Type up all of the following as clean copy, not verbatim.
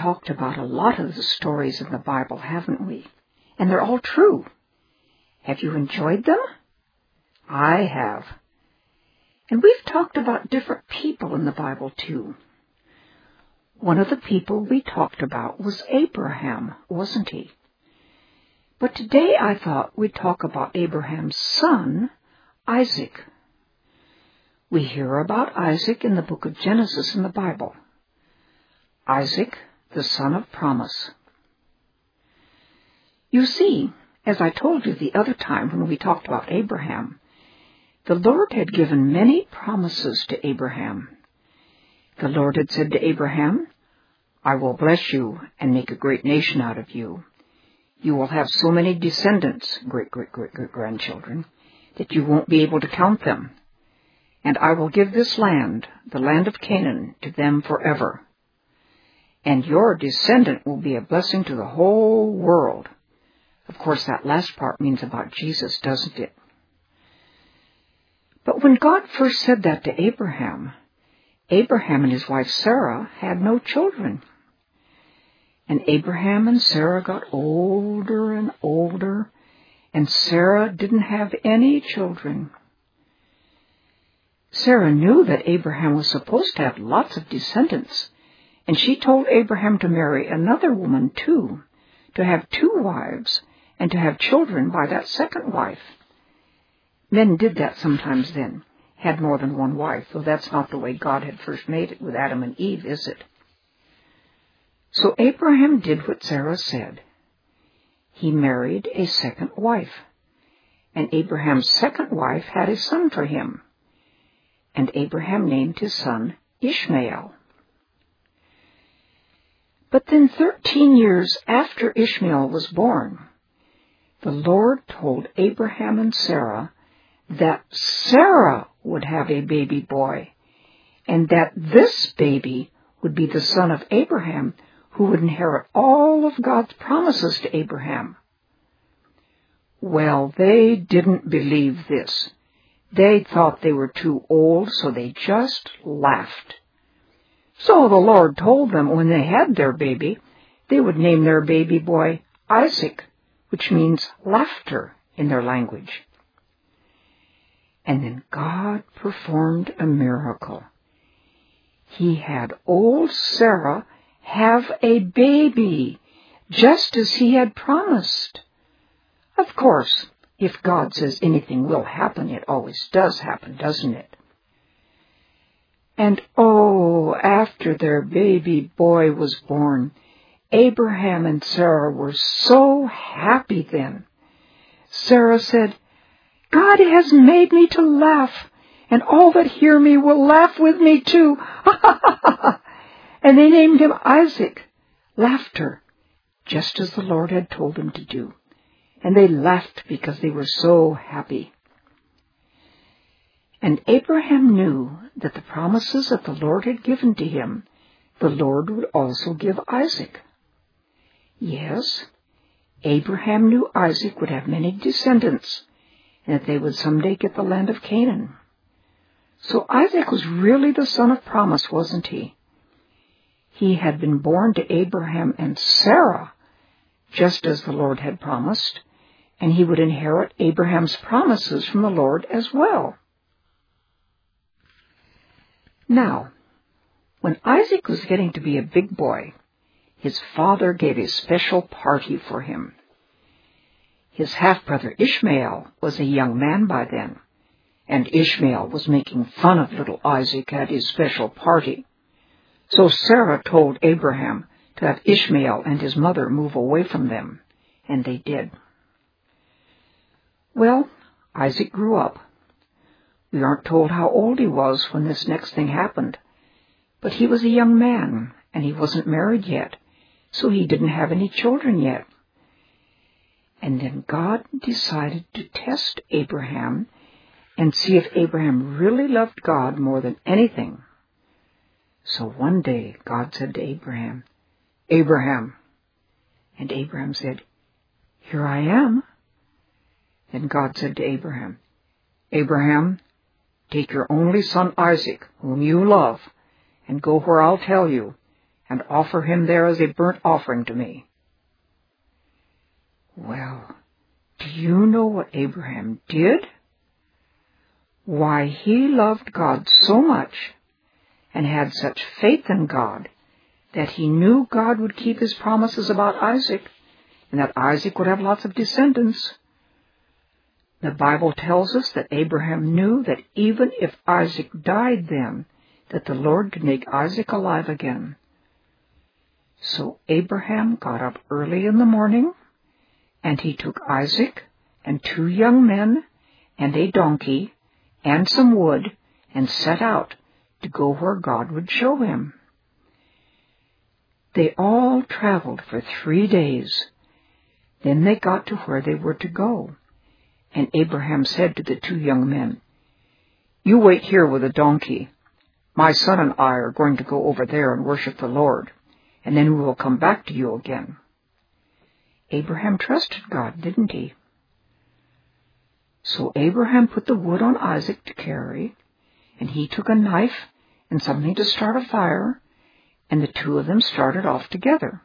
talked about a lot of the stories in the Bible, haven't we? And they're all true. Have you enjoyed them? I have. And we've talked about different people in the Bible, too. One of the people we talked about was Abraham, wasn't he? But today I thought we'd talk about Abraham's son, Isaac. We hear about Isaac in the book of Genesis in the Bible. Isaac, the son of promise. You see, as I told you the other time when we talked about Abraham, the Lord had given many promises to Abraham. The Lord had said to Abraham, "I will bless you and make a great nation out of you. You will have so many descendants, great-great-great-great-grandchildren, that you won't be able to count them. And I will give this land, the land of Canaan, to them forever. And your descendant will be a blessing to the whole world." Of course, that last part means about Jesus, doesn't it? But when God first said that to Abraham, Abraham and his wife Sarah had no children. And Abraham and Sarah got older and older, and Sarah didn't have any children. Sarah knew that Abraham was supposed to have lots of descendants, and she told Abraham to marry another woman too, to have 2 wives, and to have children by that second wife. Men did that sometimes then, had more than one wife, though that's not the way God had first made it with Adam and Eve, is it? So Abraham did what Sarah said. He married a second wife, and Abraham's second wife had a son for him, and Abraham named his son Ishmael. But then 13 years after Ishmael was born, the Lord told Abraham and Sarah that Sarah would have a baby boy, and that this baby would be the son of Abraham, who would inherit all of God's promises to Abraham. Well, they didn't believe this. They thought they were too old, so they just laughed. So the Lord told them when they had their baby, they would name their baby boy Isaac, which means laughter in their language. And then God performed a miracle. He had old Sarah have a baby, just as he had promised. Of course, if God says anything will happen, it always does happen, doesn't it? And after their baby boy was born, Abraham and Sarah were so happy then. Sarah said, "God has made me to laugh, and all that hear me will laugh with me too." And they named him Isaac, laughter, just as the Lord had told them to do. And they laughed because they were so happy. And Abraham knew that the promises that the Lord had given to him, the Lord would also give Isaac. Yes, Abraham knew Isaac would have many descendants, and that they would someday get the land of Canaan. So Isaac was really the son of promise, wasn't he? He had been born to Abraham and Sarah, just as the Lord had promised, and he would inherit Abraham's promises from the Lord as well. Now, when Isaac was getting to be a big boy, his father gave a special party for him. His half-brother Ishmael was a young man by then, and Ishmael was making fun of little Isaac at his special party. So Sarah told Abraham to have Ishmael and his mother move away from them, and they did. Well, Isaac grew up. We aren't told how old he was when this next thing happened, but he was a young man, and he wasn't married yet, so he didn't have any children yet. And then God decided to test Abraham and see if Abraham really loved God more than anything. So one day God said to Abraham, "Abraham." And Abraham said, "Here I am." Then God said to Abraham, "Abraham, take your only son Isaac, whom you love, and go where I'll tell you, and offer him there as a burnt offering to me." Well, do you know what Abraham did? Why, he loved God so much and had such faith in God that he knew God would keep his promises about Isaac and that Isaac would have lots of descendants. The Bible tells us that Abraham knew that even if Isaac died then, that the Lord could make Isaac alive again. So Abraham got up early in the morning, and he took Isaac and 2 young men and a donkey and some wood and set out to go where God would show him. They all traveled for 3 days. Then they got to where they were to go. And Abraham said to the 2 young men, "You wait here with the donkey. My son and I are going to go over there and worship the Lord, and then we will come back to you again." Abraham trusted God, didn't he? So Abraham put the wood on Isaac to carry, and he took a knife and something to start a fire, and the 2 of them started off together.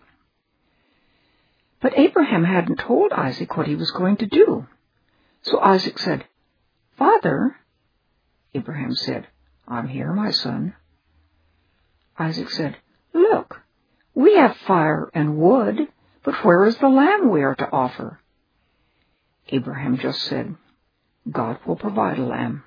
But Abraham hadn't told Isaac what he was going to do. So Isaac said, "Father." Abraham said, "I'm here, my son." Isaac said, "Look, we have fire and wood, but where is the lamb we are to offer?" Abraham just said, "God will provide a lamb."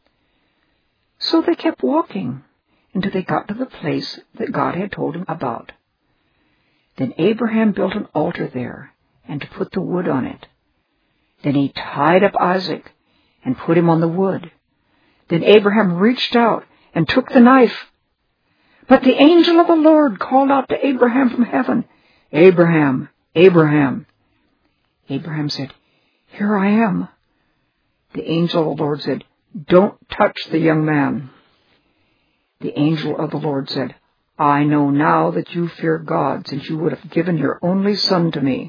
So they kept walking until they got to the place that God had told him about. Then Abraham built an altar there and put the wood on it. Then he tied up Isaac and put him on the wood. Then Abraham reached out and took the knife. But the angel of the Lord called out to Abraham from heaven, "Abraham, Abraham." Abraham said, "Here I am." The angel of the Lord said, "Don't touch the young man." The angel of the Lord said, "I know now that you fear God, since you would have given your only son to me."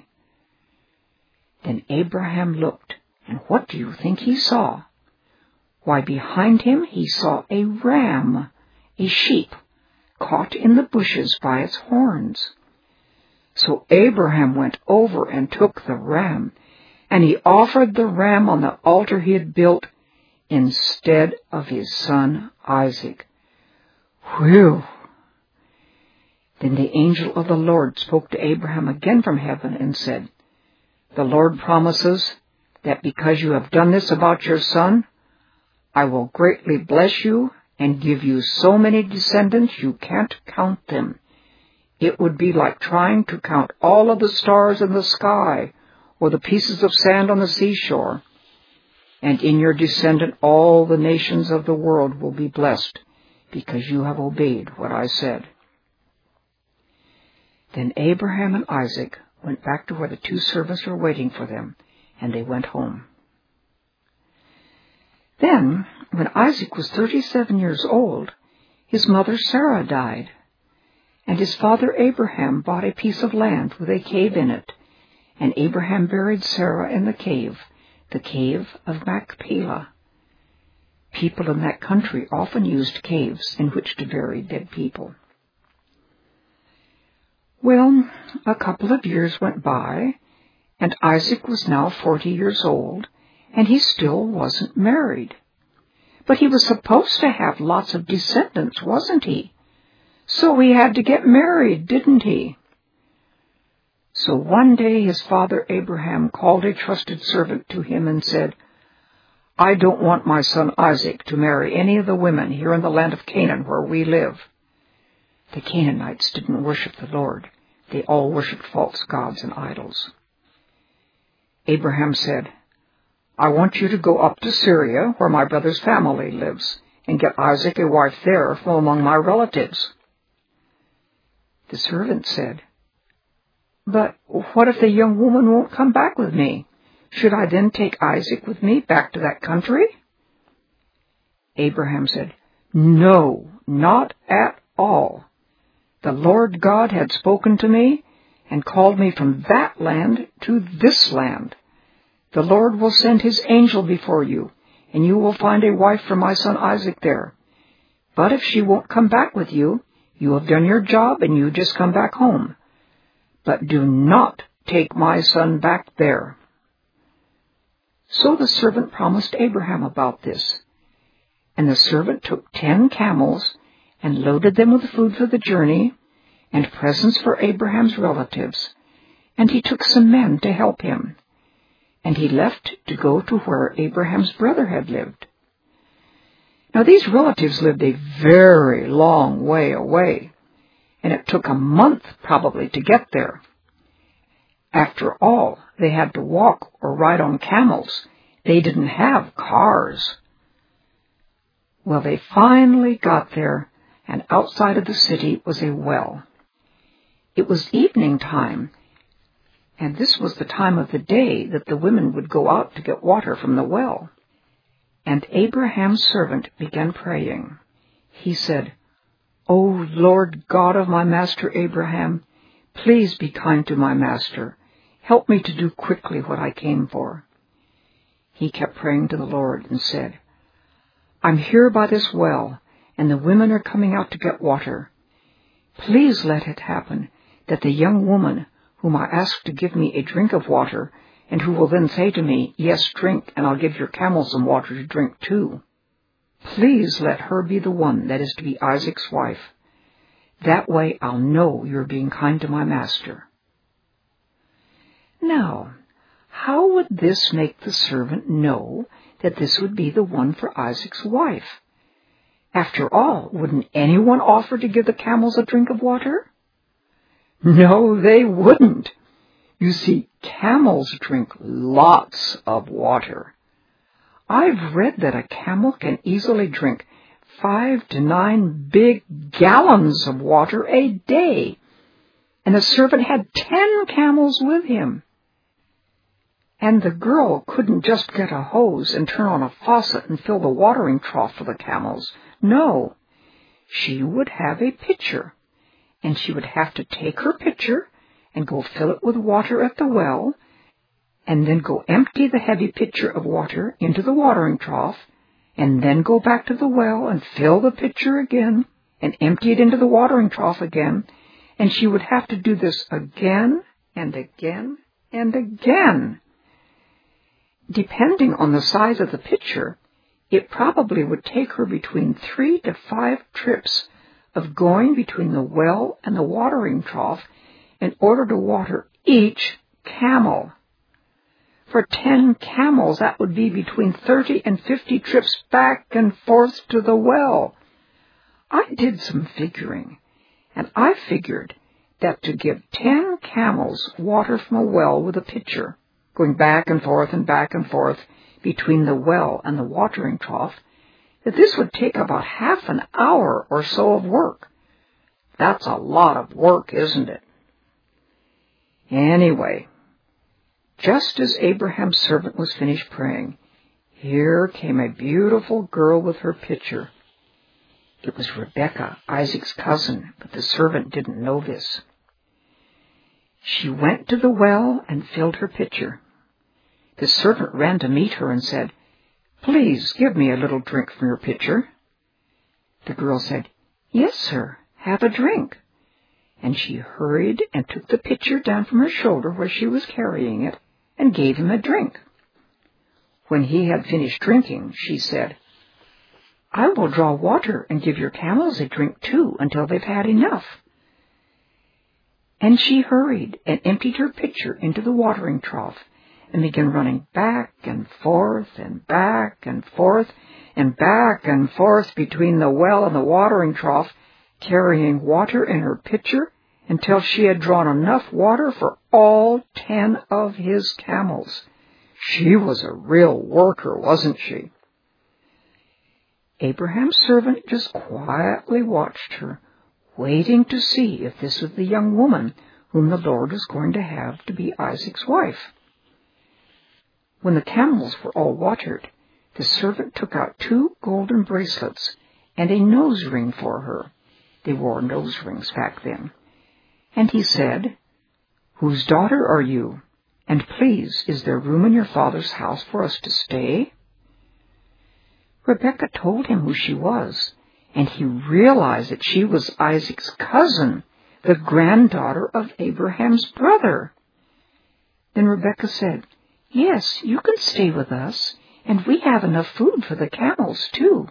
Then Abraham looked, and what do you think he saw? Why, behind him he saw a ram, a sheep, caught in the bushes by its horns. So Abraham went over and took the ram, and he offered the ram on the altar he had built instead of his son Isaac. Whew! Then the angel of the Lord spoke to Abraham again from heaven and said, "The Lord promises that because you have done this about your son, I will greatly bless you and give you so many descendants you can't count them. It would be like trying to count all of the stars in the sky or the pieces of sand on the seashore. And in your descendant all the nations of the world will be blessed because you have obeyed what I said." Then Abraham and Isaac went back to where the 2 servants were waiting for them, and they went home. Then, when Isaac was 37 years old, his mother Sarah died, and his father Abraham bought a piece of land with a cave in it, and Abraham buried Sarah in the cave of Machpelah. People in that country often used caves in which to bury dead people. Well, a couple of years went by, and Isaac was now 40 years old, and he still wasn't married. But he was supposed to have lots of descendants, wasn't he? So he had to get married, didn't he? So one day his father Abraham called a trusted servant to him and said, "I don't want my son Isaac to marry any of the women here in the land of Canaan where we live." The Canaanites didn't worship the Lord. They all worshipped false gods and idols. Abraham said, "I want you to go up to Syria, where my brother's family lives, and get Isaac a wife there from among my relatives." The servant said, "But what if the young woman won't come back with me? Should I then take Isaac with me back to that country?" Abraham said, "No, not at all. The Lord God had spoken to me and called me from that land to this land. The Lord will send his angel before you, and you will find a wife for my son Isaac there. But if she won't come back with you, You have done your job and you just come back home. But do not take my son back there." So the servant promised Abraham about this. And the servant took 10 camels and loaded them with food for the journey and presents for Abraham's relatives. And he took some men to help him. And he left to go to where Abraham's brother had lived. Now these relatives lived a very long way away, and it took a month probably to get there. After all, they had to walk or ride on camels. They didn't have cars. Well, they finally got there, and outside of the city was a well. It was evening time, and this was the time of the day that the women would go out to get water from the well. And Abraham's servant began praying. He said, "O Lord God of my master Abraham, please be kind to my master. Help me to do quickly what I came for." He kept praying to the Lord and said, "I'm here by this well, and the women are coming out to get water. Please let it happen that the young woman whom I ask to give me a drink of water, and who will then say to me, 'Yes, drink, and I'll give your camels some water to drink too,' please let her be the one that is to be Isaac's wife. That way I'll know you're being kind to my master." Now, how would this make the servant know that this would be the one for Isaac's wife? After all, wouldn't anyone offer to give the camels a drink of water? No, they wouldn't. You see, camels drink lots of water. I've read that a camel can easily drink 5 to 9 big gallons of water a day, and the servant had 10 camels with him. And the girl couldn't just get a hose and turn on a faucet and fill the watering trough for the camels. No, she would have a pitcher, and she would have to take her pitcher and go fill it with water at the well, and then go empty the heavy pitcher of water into the watering trough, and then go back to the well and fill the pitcher again, and empty it into the watering trough again, and she would have to do this again and again and again. Depending on the size of the pitcher, it probably would take her between 3 to 5 trips of going between the well and the watering trough in order to water each camel. For 10 camels, that would be between 30 and 50 trips back and forth to the well. I did some figuring, and I figured that to give 10 camels water from a well with a pitcher, going back and forth between the well and the watering trough, that this would take about half an hour or so of work. That's a lot of work, isn't it? Anyway, just as Abraham's servant was finished praying, here came a beautiful girl with her pitcher. It was Rebekah, Isaac's cousin, but the servant didn't know this. She went to the well and filled her pitcher. The servant ran to meet her and said, "Please give me a little drink from your pitcher." The girl said, "Yes, sir, have a drink." And she hurried and took the pitcher down from her shoulder where she was carrying it and gave him a drink. When he had finished drinking, she said, "I will draw water and give your camels a drink too until they've had enough." And she hurried and emptied her pitcher into the watering trough and began running back and forth and back and forth and back and forth between the well and the watering trough, carrying water in her pitcher until she had drawn enough water for all 10 of his camels. She was a real worker, wasn't she? Abraham's servant just quietly watched her, waiting to see if this was the young woman whom the Lord was going to have to be Isaac's wife. When the camels were all watered, the servant took out 2 golden bracelets and a nose ring for her. They wore nose rings back then. And he said, "Whose daughter are you? And please, is there room in your father's house for us to stay?" Rebekah told him who she was, and he realized that she was Isaac's cousin, the granddaughter of Abraham's brother. Then Rebekah said, "Yes, you can stay with us, and we have enough food for the camels, too."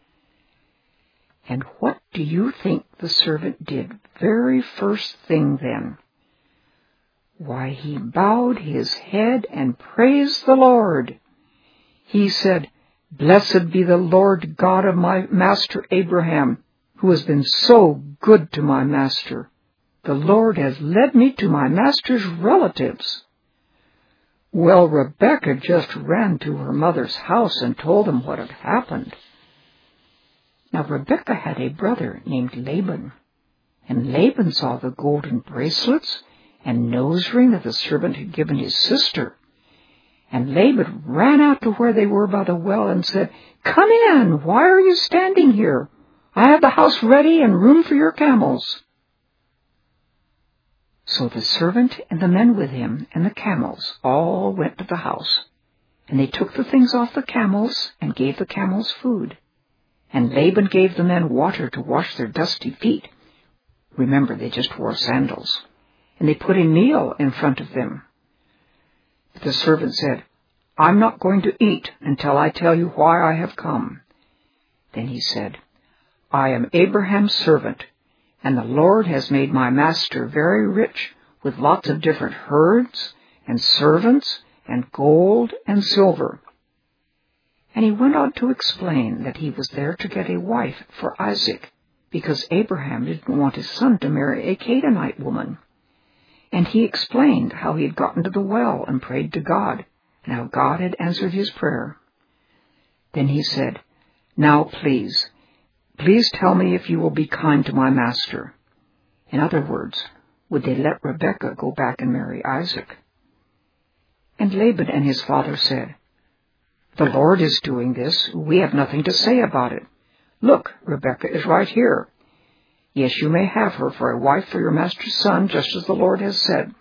And what do you think the servant did very first thing then? Why, he bowed his head and praised the Lord. He said, "Blessed be the Lord God of my master Abraham, who has been so good to my master. The Lord has led me to my master's relatives." Well, Rebekah just ran to her mother's house and told them what had happened. Now Rebekah had a brother named Laban, and Laban saw the golden bracelets and nose ring that the servant had given his sister. And Laban ran out to where they were by the well and said, "Come in, why are you standing here? I have the house ready and room for your camels." So the servant and the men with him and the camels all went to the house, and they took the things off the camels and gave the camels food. And Laban gave the men water to wash their dusty feet. Remember, they just wore sandals. And they put a meal in front of them. But the servant said, "I'm not going to eat until I tell you why I have come." Then he said, "I am Abraham's servant, and the Lord has made my master very rich with lots of different herds and servants and gold and silver." And he went on to explain that he was there to get a wife for Isaac, because Abraham didn't want his son to marry a Canaanite woman. And he explained how he had gotten to the well and prayed to God, and how God had answered his prayer. Then he said, "Now please tell me if you will be kind to my master." In other words, would they let Rebekah go back and marry Isaac? And Laban and his father said, "The Lord is doing this. We have nothing to say about it. Look, Rebekah is right here. Yes, you may have her for a wife for your master's son, just as the Lord has said."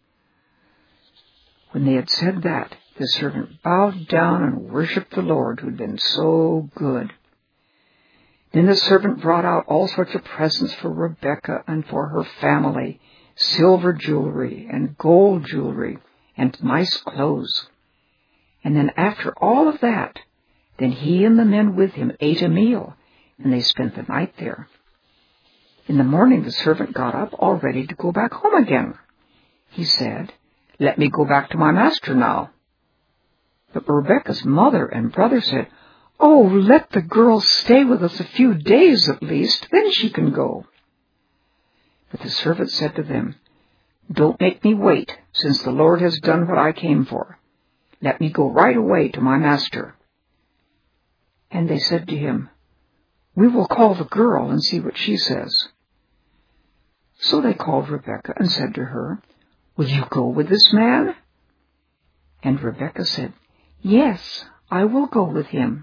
When they had said that, the servant bowed down and worshipped the Lord, who had been so good. Then the servant brought out all sorts of presents for Rebekah and for her family, silver jewelry and gold jewelry and nice clothes. And then after all of that, then he and the men with him ate a meal, and they spent the night there. In the morning the servant got up, all ready to go back home again. He said, "Let me go back to my master now." But Rebekah's mother and brother said, "Oh, let the girl stay with us a few days at least, then she can go." But the servant said to them, "Don't make me wait, since the Lord has done what I came for. Let me go right away to my master." And they said to him, "We will call the girl and see what she says." So they called Rebekah and said to her, "Will you go with this man?" And Rebekah said, "Yes, I will go with him."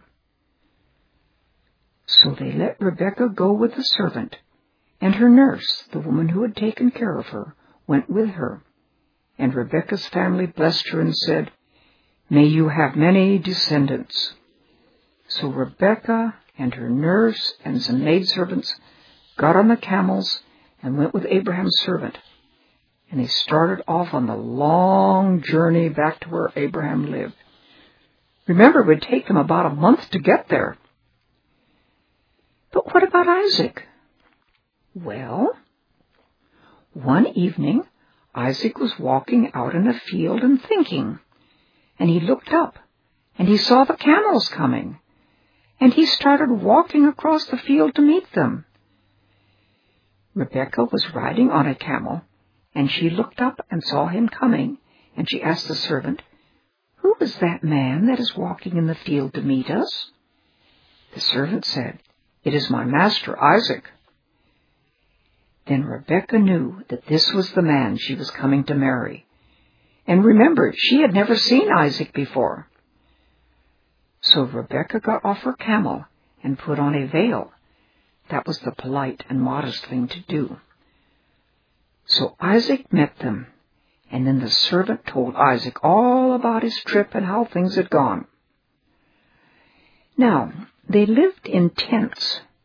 So they let Rebekah go with the servant, and her nurse, the woman who had taken care of her, went with her. And Rebekah's family blessed her and said, "May you have many descendants." So Rebekah and her nurse and some maidservants got on the camels and went with Abraham's servant, and they started off on the long journey back to where Abraham lived. Remember, it would take them about a month to get there. But what about Isaac? Well, one evening, Isaac was walking out in a field and thinking, and he looked up, and he saw the camels coming, and he started walking across the field to meet them. Rebekah was riding on a camel, and she looked up and saw him coming, and she asked the servant, "Who is that man that is walking in the field to meet us?" The servant said, "It is my master Isaac." Then Rebekah knew that this was the man she was coming to marry. And remember, she had never seen Isaac before. So Rebekah got off her camel and put on a veil. That was the polite and modest thing to do. So Isaac met them, and then the servant told Isaac all about his trip and how things had gone. Now, they lived in tents,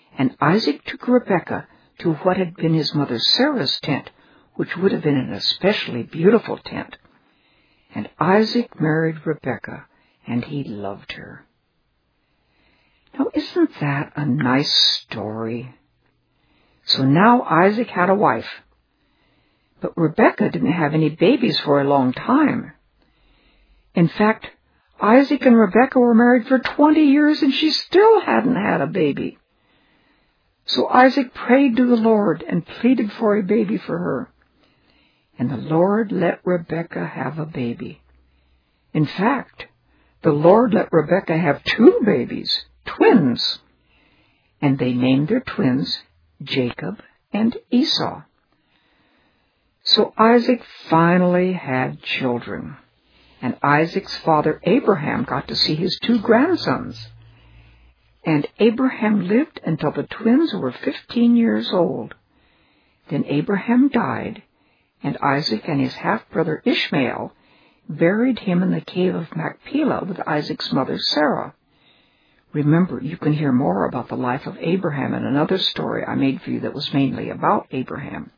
And Isaac took Rebekah to what had been his mother Sarah's tent, which would have been an especially beautiful tent. And Isaac married Rebekah, and he loved her. Now, isn't that a nice story? So now Isaac had a wife, but Rebekah didn't have any babies for a long time. In fact, Isaac and Rebekah were married for 20 years, and she still hadn't had a baby. So Isaac prayed to the Lord and pleaded for a baby for her. And the Lord let Rebekah have a baby. In fact, the Lord let Rebekah have 2 babies, twins. And they named their twins Jacob and Esau. So Isaac finally had children. And Isaac's father Abraham got to see his 2 grandsons. And Abraham lived until the twins were 15 years old. Then Abraham died, and Isaac and his half-brother Ishmael buried him in the cave of Machpelah with Isaac's mother Sarah. Remember, you can hear more about the life of Abraham in another story I made for you that was mainly about Abraham.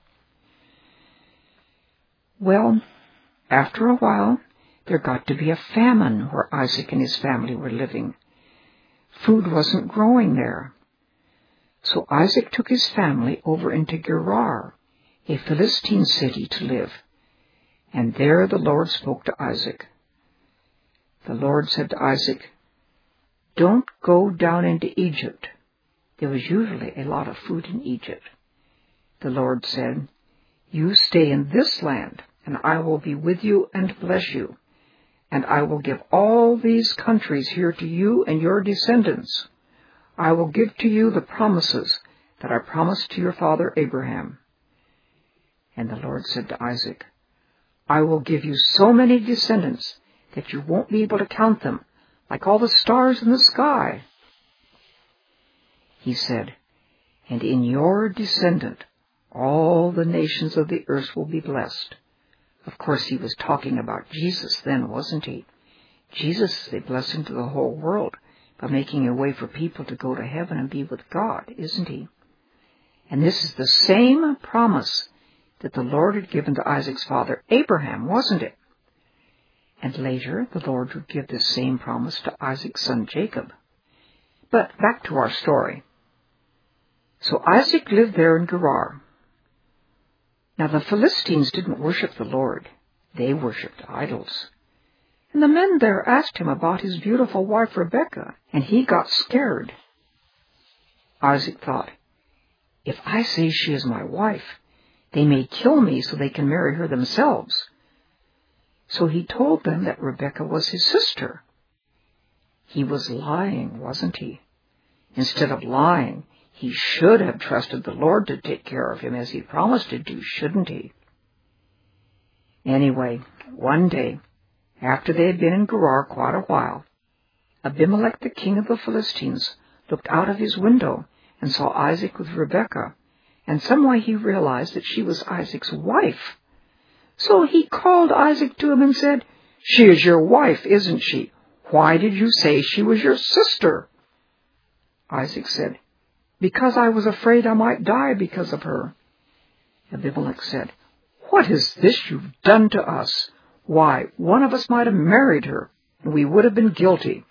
Well, after a while, there got to be a famine where Isaac and his family were living. Food wasn't growing there. So Isaac took his family over into Gerar, a Philistine city, to live. And there the Lord spoke to Isaac. The Lord said to Isaac, "Don't go down into Egypt." There was usually a lot of food in Egypt. The Lord said, "You stay in this land, and I will be with you and bless you. And I will give all these countries here to you and your descendants. I will give to you the promises that I promised to your father Abraham." And the Lord said to Isaac, "I will give you so many descendants that you won't be able to count them, like all the stars in the sky." He said, "And in your descendant all the nations of the earth will be blessed." Of course, he was talking about Jesus then, wasn't he? Jesus is a blessing to the whole world by making a way for people to go to heaven and be with God, isn't he? And this is the same promise that the Lord had given to Isaac's father Abraham, wasn't it? And later, the Lord would give this same promise to Isaac's son Jacob. But back to our story. So Isaac lived there in Gerar. Now the Philistines didn't worship the Lord. They worshipped idols. And the men there asked him about his beautiful wife Rebekah, and he got scared. Isaac thought, "If I say she is my wife, they may kill me so they can marry her themselves." So he told them that Rebekah was his sister. He was lying, wasn't he? Instead of lying, he should have trusted the Lord to take care of him as he promised to do, shouldn't he? Anyway, one day, after they had been in Gerar quite a while, Abimelech, the king of the Philistines, looked out of his window and saw Isaac with Rebekah, and some way he realized that she was Isaac's wife. So he called Isaac to him and said, "She is your wife, isn't she? Why did you say she was your sister?" Isaac said, "Because I was afraid I might die because of her." Abimelech said, "What is this you've done to us? Why, one of us might have married her, and we would have been guilty."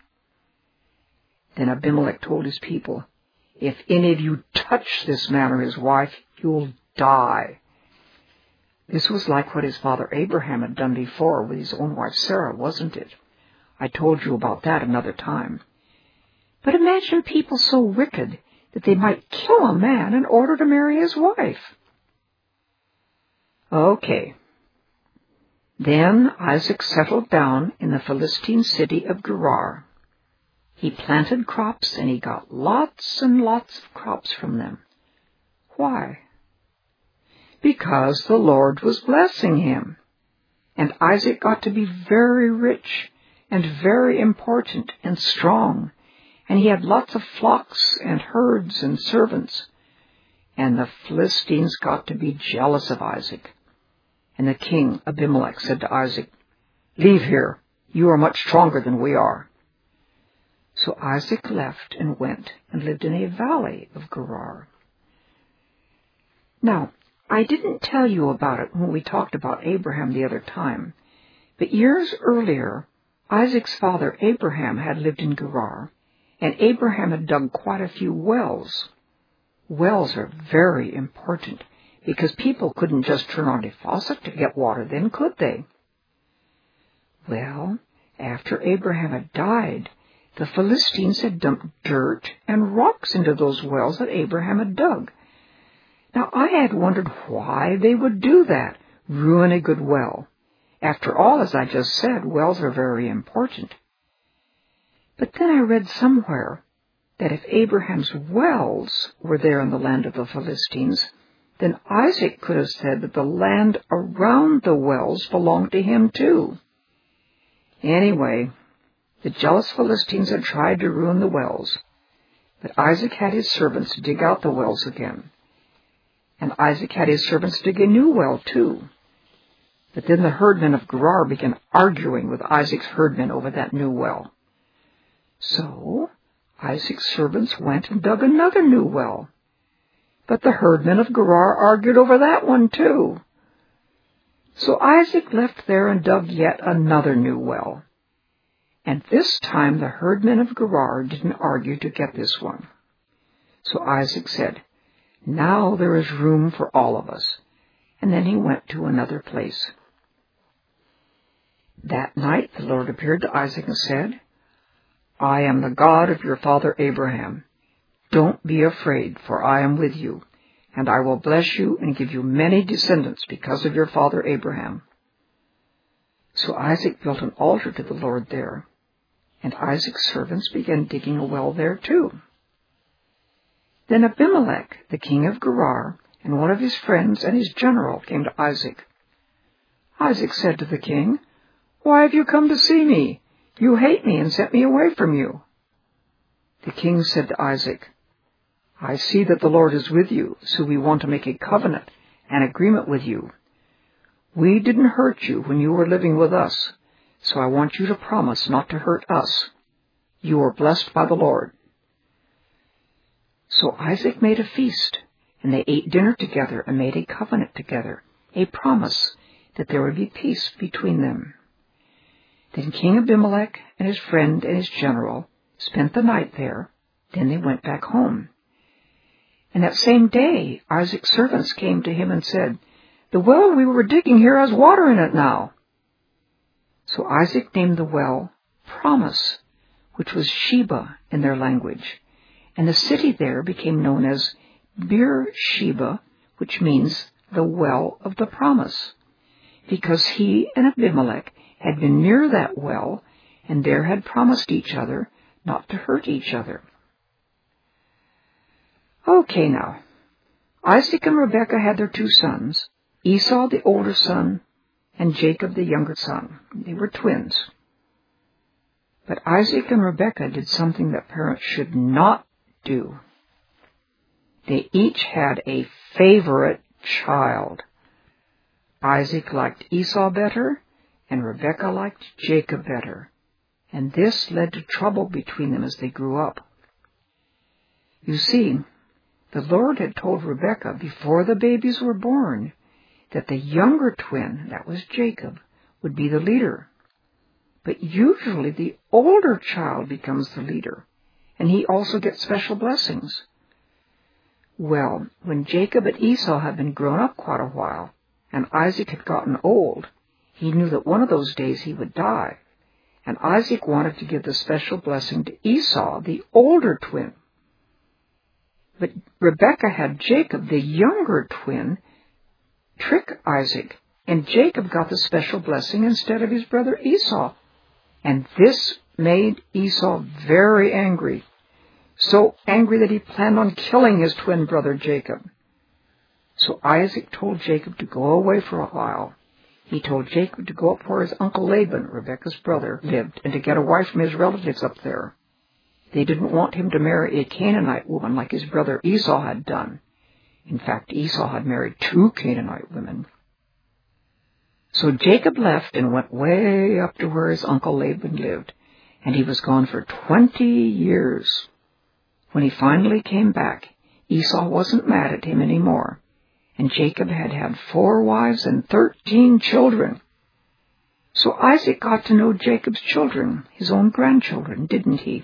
Then Abimelech told his people, "If any of you touch this man or his wife, you'll die." This was like what his father Abraham had done before with his own wife Sarah, wasn't it? I told you about that another time. But imagine people so wicked that they might kill a man in order to marry his wife. Okay. Then Isaac settled down in the Philistine city of Gerar. He planted crops, and he got lots and lots of crops from them. Why? Because the Lord was blessing him. And Isaac got to be very rich and very important and strong. And he had lots of flocks and herds and servants. And the Philistines got to be jealous of Isaac. And the king, Abimelech, said to Isaac, "Leave here. You are much stronger than we are." So Isaac left and went and lived in a valley of Gerar. Now, I didn't tell you about it when we talked about Abraham the other time, but years earlier, Isaac's father Abraham had lived in Gerar, and Abraham had dug quite a few wells. Wells are very important, because people couldn't just turn on a faucet to get water then, could they? Well, after Abraham had died, the Philistines had dumped dirt and rocks into those wells that Abraham had dug. Now, I had wondered why they would do that, ruin a good well. After all, as I just said, wells are very important. But then I read somewhere that if Abraham's wells were there in the land of the Philistines, then Isaac could have said that the land around the wells belonged to him too. Anyway, the jealous Philistines had tried to ruin the wells, but Isaac had his servants dig out the wells again. And Isaac had his servants dig a new well too. But then the herdmen of Gerar began arguing with Isaac's herdmen over that new well. So Isaac's servants went and dug another new well. But the herdmen of Gerar argued over that one too. So Isaac left there and dug yet another new well. And this time the herdmen of Gerar didn't argue to get this one. So Isaac said, "Now there is room for all of us." And then he went to another place. That night the Lord appeared to Isaac and said, "I am the God of your father Abraham. Don't be afraid, for I am with you, and I will bless you and give you many descendants because of your father Abraham." So Isaac built an altar to the Lord there, and Isaac's servants began digging a well there too. Then Abimelech, the king of Gerar, and one of his friends and his general came to Isaac. Isaac said to the king, "Why have you come to see me? You hate me and sent me away from you." The king said to Isaac, "I see that the Lord is with you, so we want to make a covenant, an agreement with you. We didn't hurt you when you were living with us, so I want you to promise not to hurt us. You are blessed by the Lord." So Isaac made a feast, and they ate dinner together and made a covenant together, a promise that there would be peace between them. Then King Abimelech and his friend and his general spent the night there. Then they went back home. And that same day Isaac's servants came to him and said, "The well we were digging here has water in it now." So Isaac named the well Promise, which was Sheba in their language. And the city there became known as Beersheba, which means the well of the promise, because he and Abimelech had been near that well and there had promised each other not to hurt each other. Okay, now, Isaac and Rebekah had their two sons, Esau the older son and Jacob the younger son. They were twins. But Isaac and Rebekah did something that parents should not do. They each had a favorite child. Isaac liked Esau better, and Rebekah liked Jacob better, and this led to trouble between them as they grew up. You see, the Lord had told Rebekah before the babies were born that the younger twin, that was Jacob, would be the leader. But usually the older child becomes the leader, and he also gets special blessings. Well, when Jacob and Esau had been grown up quite a while, and Isaac had gotten old, he knew that one of those days he would die, and Isaac wanted to give the special blessing to Esau, the older twin. But Rebekah had Jacob, the younger twin, trick Isaac, and Jacob got the special blessing instead of his brother Esau. And this made Esau very angry, so angry that he planned on killing his twin brother Jacob. So Isaac told Jacob to go away for a while. He told Jacob to go up where his uncle Laban, Rebekah's brother, lived, and to get away from his relatives up there. They didn't want him to marry a Canaanite woman like his brother Esau had done. In fact, Esau had married 2 Canaanite women. So Jacob left and went way up to where his uncle Laban lived, and he was gone for 20 years. When he finally came back, Esau wasn't mad at him anymore, and Jacob had 4 wives and 13 children. So Isaac got to know Jacob's children, his own grandchildren, didn't he?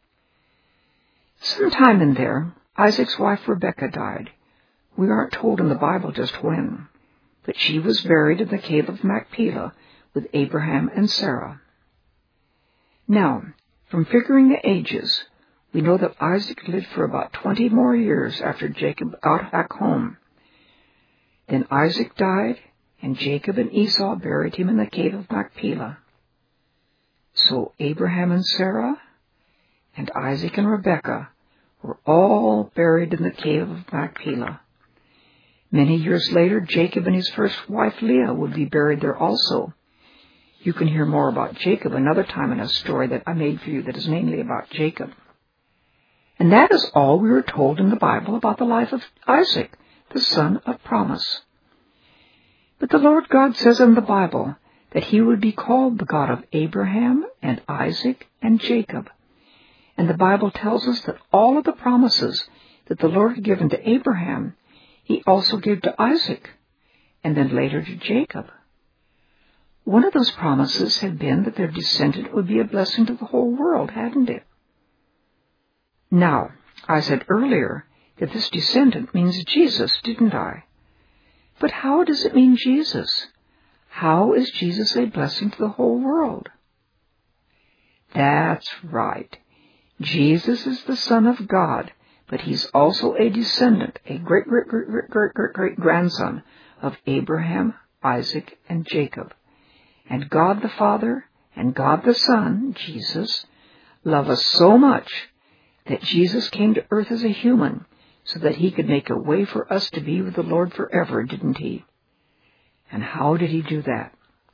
Sometime in there, Isaac's wife Rebekah died. We aren't told in the Bible just when, but she was buried in the cave of Machpelah with Abraham and Sarah. Now, from figuring the ages, we know that Isaac lived for about 20 more years after Jacob got back home. Then Isaac died, and Jacob and Esau buried him in the cave of Machpelah. So Abraham and Sarah, and Isaac and Rebekah were all buried in the cave of Machpelah. Many years later, Jacob and his first wife Leah would be buried there also. You can hear more about Jacob another time in a story that I made for you that is mainly about Jacob. And that is all we were told in the Bible about the life of Isaac, the son of promise. But the Lord God says in the Bible that he would be called the God of Abraham and Isaac and Jacob. And the Bible tells us that all of the promises that the Lord had given to Abraham, he also gave to Isaac, and then later to Jacob. One of those promises had been that their descendant would be a blessing to the whole world, hadn't it? Now, I said earlier that this descendant means Jesus, didn't I? But how does it mean Jesus? How is Jesus a blessing to the whole world? That's right. Jesus is the Son of God, but he's also a descendant, a great-great-great-great-great-great-grandson of Abraham, Isaac, and Jacob. And God the Father and God the Son, Jesus, love us so much that Jesus came to earth as a human so that he could make a way for us to be with the Lord forever, didn't he? And how did he do that?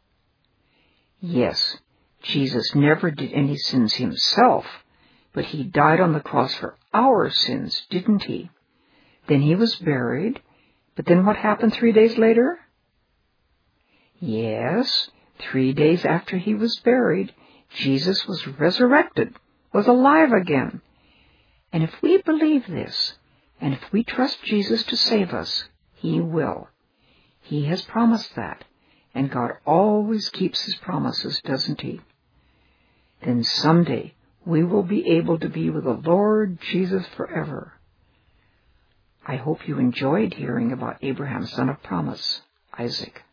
Yes, Jesus never did any sins himself, but he died on the cross for our sins, didn't he? Then he was buried, but then what happened 3 days later? Yes, 3 days after he was buried, Jesus was resurrected, was alive again. And if we believe this, and if we trust Jesus to save us, he will. He has promised that, and God always keeps his promises, doesn't he? Then someday we will be able to be with the Lord Jesus forever. I hope you enjoyed hearing about Abraham, son of promise, Isaac.